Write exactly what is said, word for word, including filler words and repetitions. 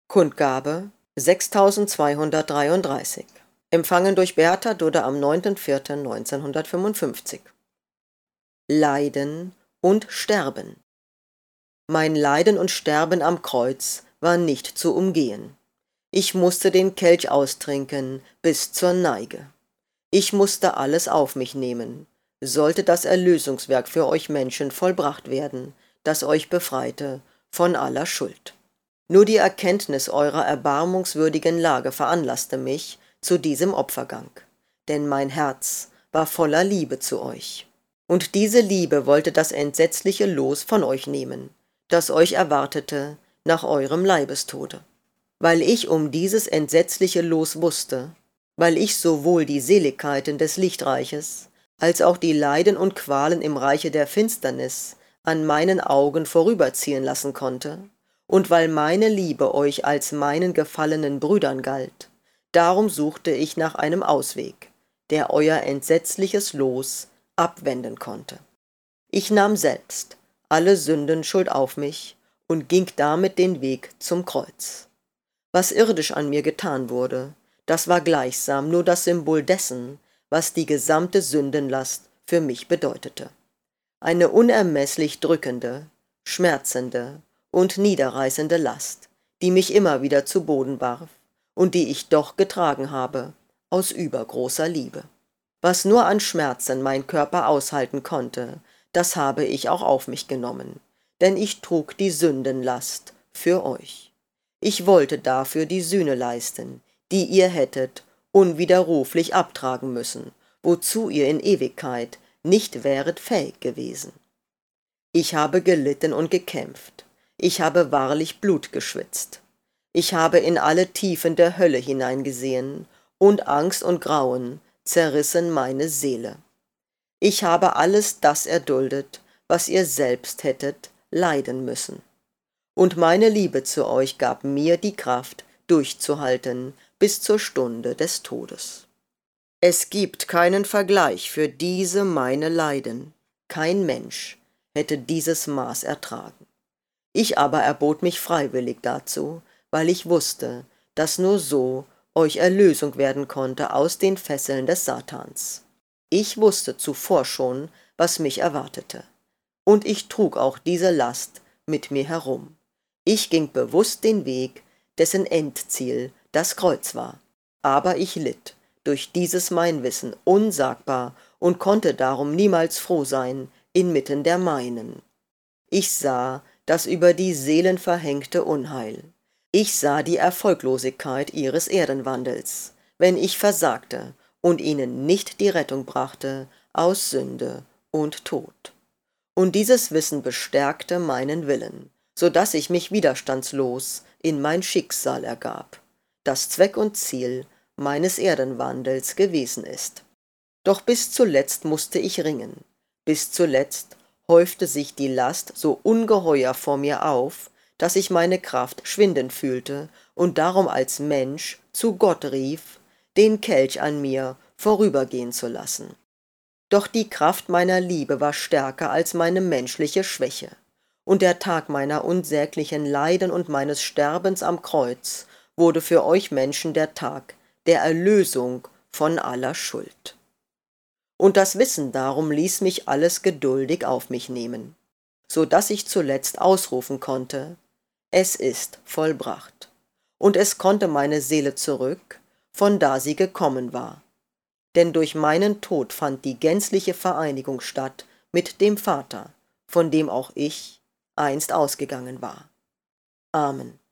Kundgabe sechstausendzweihundertdreiunddreißig. Empfangen durch Bertha Dudde am neunten vierten neunzehnhundertfünfundfünfzig. Leiden und Sterben. Mein Leiden und Sterben am Kreuz war nicht zu umgehen. Ich musste den Kelch austrinken bis zur Neige. Ich musste alles auf mich nehmen, sollte das Erlösungswerk für euch Menschen vollbracht werden, das euch befreite von aller Schuld. Nur die Erkenntnis eurer erbarmungswürdigen Lage veranlasste mich zu diesem Opfergang, denn mein Herz war voller Liebe zu euch. Und diese Liebe wollte das entsetzliche Los von euch nehmen, das euch erwartete nach eurem Leibestode. Weil ich um dieses entsetzliche Los wusste, weil ich sowohl die Seligkeiten des Lichtreiches als auch die Leiden und Qualen im Reiche der Finsternis an meinen Augen vorüberziehen lassen konnte, und weil meine Liebe euch als meinen gefallenen Brüdern galt, darum suchte ich nach einem Ausweg, der euer entsetzliches Los abwenden konnte. Ich nahm selbst alle Sündenschuld auf mich und ging damit den Weg zum Kreuz. Was irdisch an mir getan wurde, das war gleichsam nur das Symbol dessen, was die gesamte Sündenlast für mich bedeutete. Eine unermesslich drückende, schmerzende und niederreißende Last, die mich immer wieder zu Boden warf und die ich doch getragen habe, aus übergroßer Liebe. Was nur an Schmerzen mein Körper aushalten konnte, das habe ich auch auf mich genommen, denn ich trug die Sündenlast für euch. Ich wollte dafür die Sühne leisten, die ihr hättet unwiderruflich abtragen müssen, wozu ihr in Ewigkeit nicht wäret fähig gewesen. Ich habe gelitten und gekämpft, ich habe wahrlich Blut geschwitzt, ich habe in alle Tiefen der Hölle hineingesehen, und Angst und Grauen zerrissen meine Seele. Ich habe alles das erduldet, was ihr selbst hättet leiden müssen. Und meine Liebe zu euch gab mir die Kraft, durchzuhalten bis zur Stunde des Todes. Es gibt keinen Vergleich für diese meine Leiden. Kein Mensch hätte dieses Maß ertragen. Ich aber erbot mich freiwillig dazu, weil ich wusste, dass nur so euch Erlösung werden konnte aus den Fesseln des Satans. Ich wusste zuvor schon, was mich erwartete. Und ich trug auch diese Last mit mir herum. Ich ging bewusst den Weg, dessen Endziel das Kreuz war. Aber ich litt durch dieses mein Wissen unsagbar und konnte darum niemals froh sein inmitten der meinen. Ich sah das über die Seelen verhängte Unheil. Ich sah die Erfolglosigkeit ihres Erdenwandels, wenn ich versagte und ihnen nicht die Rettung brachte aus Sünde und Tod. Und dieses Wissen bestärkte meinen Willen, so dass ich mich widerstandslos in mein Schicksal ergab, das Zweck und Ziel meines Erdenwandels gewesen ist. Doch bis zuletzt musste ich ringen, bis zuletzt häufte sich die Last so ungeheuer vor mir auf, dass ich meine Kraft schwinden fühlte und darum als Mensch zu Gott rief, den Kelch an mir vorübergehen zu lassen. Doch die Kraft meiner Liebe war stärker als meine menschliche Schwäche, und der Tag meiner unsäglichen Leiden und meines Sterbens am Kreuz wurde für euch Menschen der Tag der Erlösung von aller Schuld. Und das Wissen darum ließ mich alles geduldig auf mich nehmen, so dass ich zuletzt ausrufen konnte, es ist vollbracht, und es konnte meine Seele zurück, von da sie gekommen war. Denn durch meinen Tod fand die gänzliche Vereinigung statt mit dem Vater, von dem auch ich einst ausgegangen war. Amen.